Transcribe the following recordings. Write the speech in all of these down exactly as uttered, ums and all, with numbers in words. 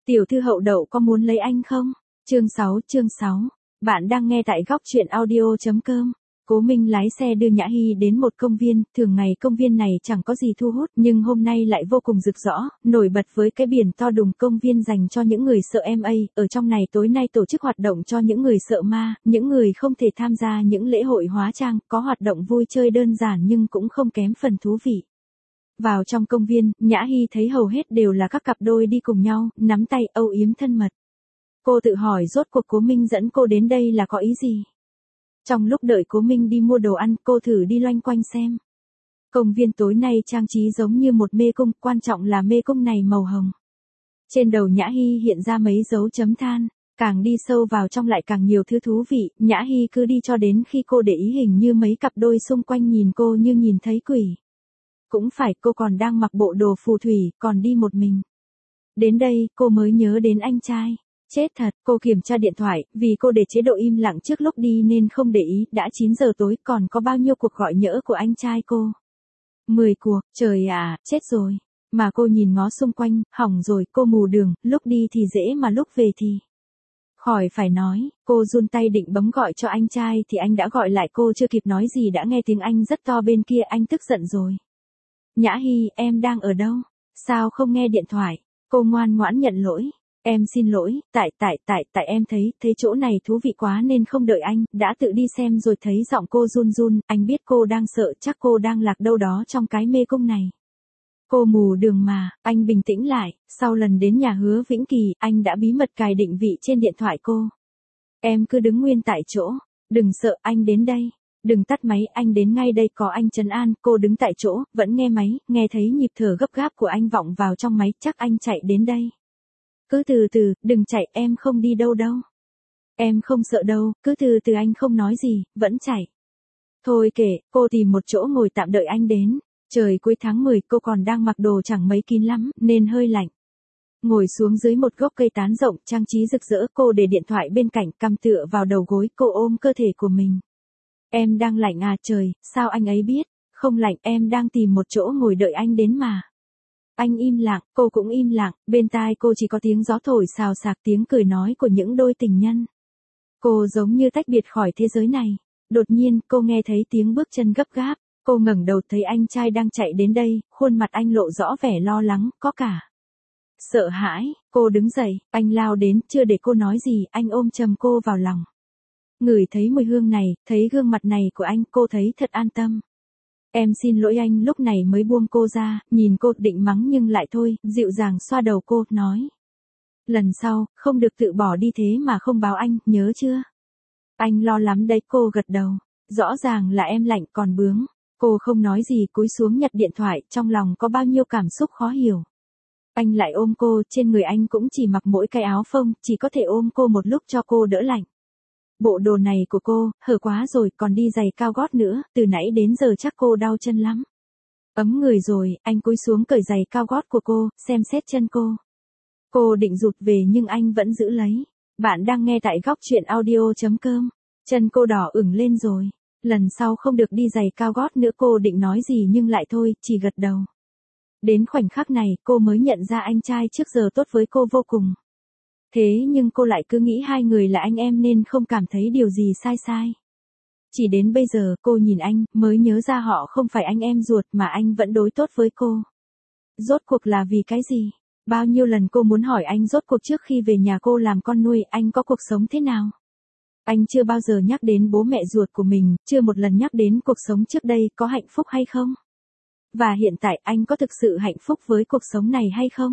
Tiểu thư Hậu Đậu có muốn lấy anh không? Chương sáu, chương sáu. Bạn đang nghe tại góc truyện audio chấm com. Cố Minh lái xe đưa Nhã Hy đến một công viên, thường ngày công viên này chẳng có gì thu hút, nhưng hôm nay lại vô cùng rực rỡ, nổi bật với cái biển to đùng công viên dành cho những người sợ em a, ở trong này tối nay tổ chức hoạt động cho những người sợ ma, những người không thể tham gia những lễ hội hóa trang, có hoạt động vui chơi đơn giản nhưng cũng không kém phần thú vị. Vào trong công viên, Nhã Hy thấy hầu hết đều là các cặp đôi đi cùng nhau, nắm tay âu yếm thân mật. Cô tự hỏi rốt cuộc Cố Minh dẫn cô đến đây là có ý gì? Trong lúc đợi Cố Minh đi mua đồ ăn, cô thử đi loanh quanh xem. Công viên tối nay trang trí giống như một mê cung, quan trọng là mê cung này màu hồng. Trên đầu Nhã Hy hiện ra mấy dấu chấm than, càng đi sâu vào trong lại càng nhiều thứ thú vị, Nhã Hy cứ đi cho đến khi cô để ý hình như mấy cặp đôi xung quanh nhìn cô như nhìn thấy quỷ. Cũng phải, cô còn đang mặc bộ đồ phù thủy, còn đi một mình. Đến đây, cô mới nhớ đến anh trai. Chết thật, cô kiểm tra điện thoại, vì cô để chế độ im lặng trước lúc đi nên không để ý, đã chín giờ tối, còn có bao nhiêu cuộc gọi nhỡ của anh trai cô. mười cuộc, trời à, chết rồi. Mà cô nhìn ngó xung quanh, hỏng rồi, cô mù đường, lúc đi thì dễ mà lúc về thì... Khỏi phải nói, cô run tay định bấm gọi cho anh trai thì anh đã gọi lại, cô chưa kịp nói gì đã nghe tiếng anh rất to bên kia, anh tức giận rồi. Nhã Hy, em đang ở đâu? Sao không nghe điện thoại? Cô ngoan ngoãn nhận lỗi. Em xin lỗi, tại tại tại tại em thấy, thấy chỗ này thú vị quá nên không đợi anh, đã tự đi xem rồi. Thấy giọng cô run run, anh biết cô đang sợ, chắc cô đang lạc đâu đó trong cái mê cung này. Cô mù đường mà, anh bình tĩnh lại, sau lần đến nhà Hứa Vĩnh Kỳ, anh đã bí mật cài định vị trên điện thoại cô. Em cứ đứng nguyên tại chỗ, đừng sợ, anh đến đây. Đừng tắt máy, anh đến ngay đây, có anh trấn an. Cô đứng tại chỗ, vẫn nghe máy, nghe thấy nhịp thở gấp gáp của anh vọng vào trong máy, chắc anh chạy đến đây. Cứ từ từ, đừng chạy, em không đi đâu đâu. Em không sợ đâu, cứ từ từ, anh không nói gì, vẫn chạy. Thôi kệ, cô tìm một chỗ ngồi tạm đợi anh đến. Trời cuối tháng mười, cô còn đang mặc đồ chẳng mấy kín lắm, nên hơi lạnh. Ngồi xuống dưới một gốc cây tán rộng, trang trí rực rỡ, cô để điện thoại bên cạnh, cằm tựa vào đầu gối, cô ôm cơ thể của mình. Em đang lạnh à? Trời, sao anh ấy biết? Không lạnh, em đang tìm một chỗ ngồi đợi anh đến mà. Anh im lặng, cô cũng im lặng, bên tai cô chỉ có tiếng gió thổi xào xạc, tiếng cười nói của những đôi tình nhân. Cô giống như tách biệt khỏi thế giới này. Đột nhiên, cô nghe thấy tiếng bước chân gấp gáp, cô ngẩng đầu thấy anh trai đang chạy đến đây, khuôn mặt anh lộ rõ vẻ lo lắng, có cả sợ hãi. Cô đứng dậy, anh lao đến, chưa để cô nói gì, anh ôm chầm cô vào lòng. Ngửi thấy mùi hương này, thấy gương mặt này của anh, cô thấy thật an tâm. Em xin lỗi anh, lúc này mới buông cô ra, nhìn cô định mắng nhưng lại thôi, dịu dàng xoa đầu cô, nói. Lần sau, không được tự bỏ đi thế mà không báo anh, nhớ chưa? Anh lo lắm đấy, cô gật đầu. Rõ ràng là em lạnh còn bướng. Cô không nói gì, cúi xuống nhặt điện thoại, trong lòng có bao nhiêu cảm xúc khó hiểu. Anh lại ôm cô, trên người anh cũng chỉ mặc mỗi cái áo phông, chỉ có thể ôm cô một lúc cho cô đỡ lạnh. Bộ đồ này của cô, hở quá rồi, còn đi giày cao gót nữa, từ nãy đến giờ chắc cô đau chân lắm. Ấm người rồi, anh cúi xuống cởi giày cao gót của cô, xem xét chân cô. Cô định rụt về nhưng anh vẫn giữ lấy. Bạn đang nghe tại góc truyện audio chấm com. Chân cô đỏ ửng lên rồi. Lần sau không được đi giày cao gót nữa, cô định nói gì nhưng lại thôi, chỉ gật đầu. Đến khoảnh khắc này, cô mới nhận ra anh trai trước giờ tốt với cô vô cùng. Thế nhưng cô lại cứ nghĩ hai người là anh em nên không cảm thấy điều gì sai sai. Chỉ đến bây giờ, cô nhìn anh, mới nhớ ra họ không phải anh em ruột mà anh vẫn đối tốt với cô. Rốt cuộc là vì cái gì? Bao nhiêu lần cô muốn hỏi anh rốt cuộc trước khi về nhà cô làm con nuôi, anh có cuộc sống thế nào? Anh chưa bao giờ nhắc đến bố mẹ ruột của mình, chưa một lần nhắc đến cuộc sống trước đây có hạnh phúc hay không? Và hiện tại anh có thực sự hạnh phúc với cuộc sống này hay không?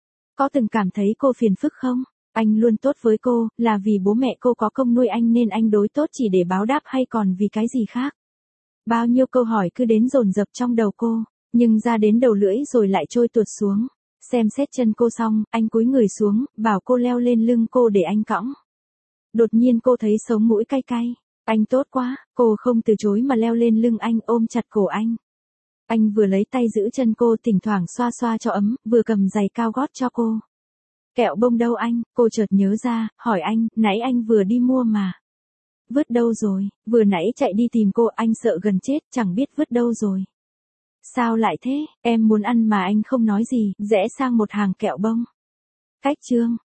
Có từng cảm thấy cô phiền phức không? Anh luôn tốt với cô, là vì bố mẹ cô có công nuôi anh nên anh đối tốt chỉ để báo đáp hay còn vì cái gì khác? Bao nhiêu câu hỏi cứ đến dồn dập trong đầu cô, nhưng ra đến đầu lưỡi rồi lại trôi tuột xuống. Xem xét chân cô xong, anh cúi người xuống, bảo cô leo lên lưng cô để anh cõng. Đột nhiên cô thấy sống mũi cay cay. Anh tốt quá, cô không từ chối mà leo lên lưng anh, ôm chặt cổ anh. Anh vừa lấy tay giữ chân cô, thỉnh thoảng xoa xoa cho ấm, vừa cầm giày cao gót cho cô. Kẹo bông đâu anh? Cô chợt nhớ ra, hỏi anh, nãy anh vừa đi mua mà. Vứt đâu rồi? Vừa nãy chạy đi tìm cô, anh sợ gần chết, chẳng biết vứt đâu rồi. Sao lại thế? Em muốn ăn mà anh không nói gì, rẽ sang một hàng kẹo bông. Cách chương